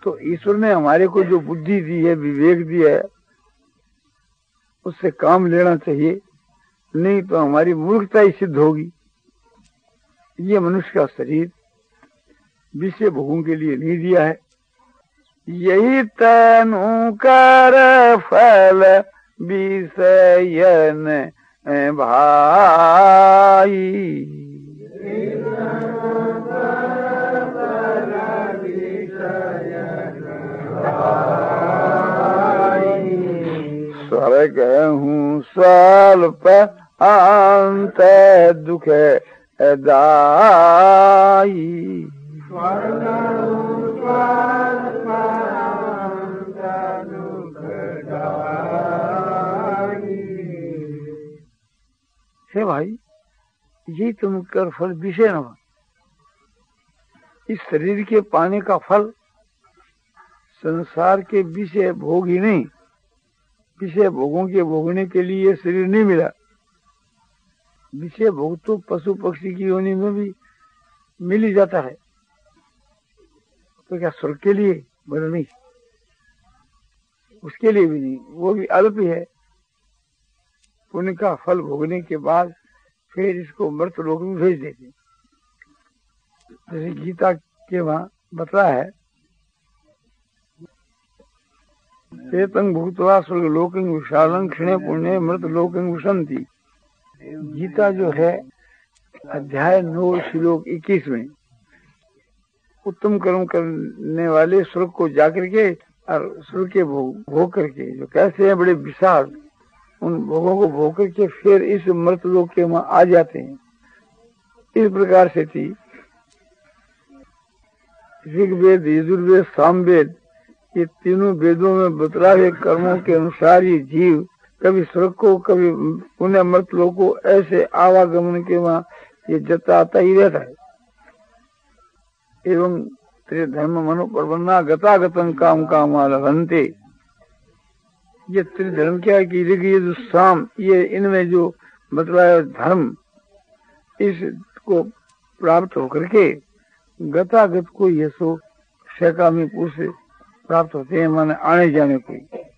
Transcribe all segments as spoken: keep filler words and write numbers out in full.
तो ईश्वर ने हमारे को जो बुद्धि दी है, विवेक दिया है, उससे काम लेना चाहिए, नहीं तो हमारी मूर्खता ही सिद्ध होगी। ये मनुष्य का शरीर विषय भोगों के लिए नहीं दिया है। यही तनु कर फल विषयन भाई, स्वर्ग हूँ स्वल्प अंत दुख दाई। हे भाई, ये तुम कर फल विषय न हो। इस शरीर के पाने का फल संसार के विषय भोग ही नहीं, विषय भोगों के भोगने के लिए ये शरीर नहीं मिला। विषय भोग तो पशु पक्षी की योनि में भी मिल ही जाता है, तो क्या स्वर्ग के लिए? बोले नहीं, उसके लिए भी नहीं, वो भी अल्प ही है। पुण्य का फल भोगने के बाद फिर इसको मृत लोक में भेज देते। जैसे गीता के वहां बता है, चेतंग भूतवा स्वर्ग लोकंग विशालं क्षणे पुण्य मृत लोकंग विशंति। गीता जो है अध्याय नौ श्लोक इक्कीस में उत्तम कर्म करने वाले स्वर्ग को जाकर के और स्वर्ग के भोग भोग करके जो कैसे हैं बड़े विशाल, उन भोगों को भोग करके फिर इस मृत लोक के वहां आ जाते हैं। इस प्रकार से थी ऋग्वेद, यजुर्वेद, सामवेद, ये तीनों वेदों में बतलाए कर्मों के अनुसार ये जीव कभी स्वर्ग को कभी पुण्य मृत लोक को ऐसे आवागमन के वहां ये जताता ही रहता है। एवं त्रिधर्म मनोप्रबन्ना गतागतम काम कामा लभन्ते। ये त्रिधर्म क्या है कि ऋग यजु साम, ये इनमें जो बतलाया धर्म, इसको प्राप्त होकर के गतागत को ये सो सैकामी पुरुष प्राप्त होते हैं, माने आने जाने को।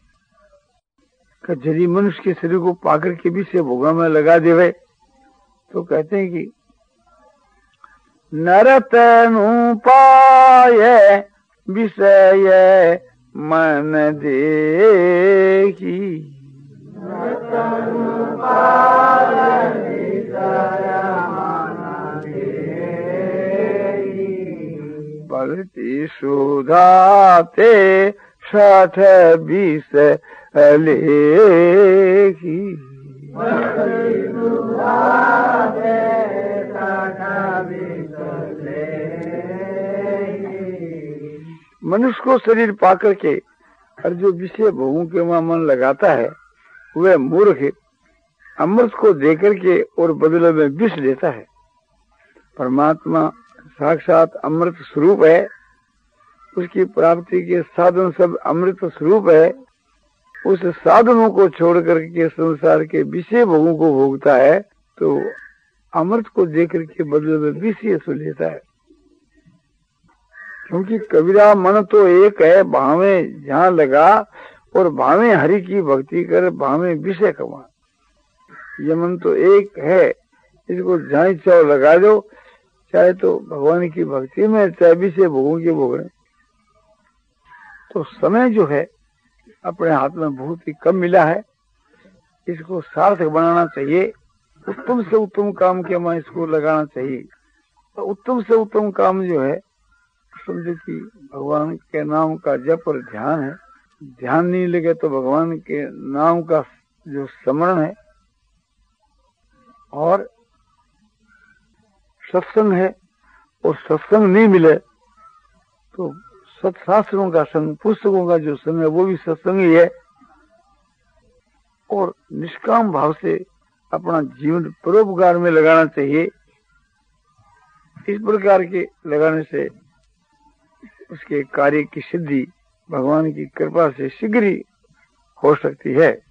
यदि मनुष्य के शरीर को पाकर के भी से भोगा में लगा देवे तो कहते हैं कि नरतनु पाए विषय मन देखी। पलती सुधाते साठ बीस लेखी। मनुष्य को शरीर पाकर के और जो विषय भोगों के वहां मन लगाता है वह मूर्ख अमृत को देकर के और बदले में विष देता है। परमात्मा साक्षात अमृत स्वरूप है, उसकी प्राप्ति के साधन सब अमृत स्वरूप है। उस साधनों को छोड़ करके संसार के विषय भोगों को भोगता है तो अमृत को देकर के बदले में विष ये लेता है। क्योंकि कबीरा मन तो एक है, भावे जहाँ लगा और भावे हरि की भक्ति कर, भावे विषय कमा। ये मन तो एक है, इसको जहाँ चाहो लगा दो, चाहे तो भगवान की भक्ति में, चाहे विषय भोगों के भोगने। तो समय जो है अपने हाथ में बहुत ही कम मिला है, इसको सार्थक बनाना चाहिए। उत्तम से उत्तम काम के में इसको लगाना चाहिए। तो उत्तम से उत्तम काम जो है समझो कि भगवान के नाम का जप और ध्यान है। ध्यान नहीं लगे तो भगवान के नाम का जो स्मरण है, और सत्संग है, और सत्संग नहीं मिले तो सत्शास्त्रों का संग, पुस्तकों का जो संग है वो भी सत्संग ही है। और निष्काम भाव से अपना जीवन परोपकार में लगाना चाहिए। इस प्रकार के लगाने से उसके कार्य की सिद्धि भगवान की कृपा से शीघ्र ही हो सकती है।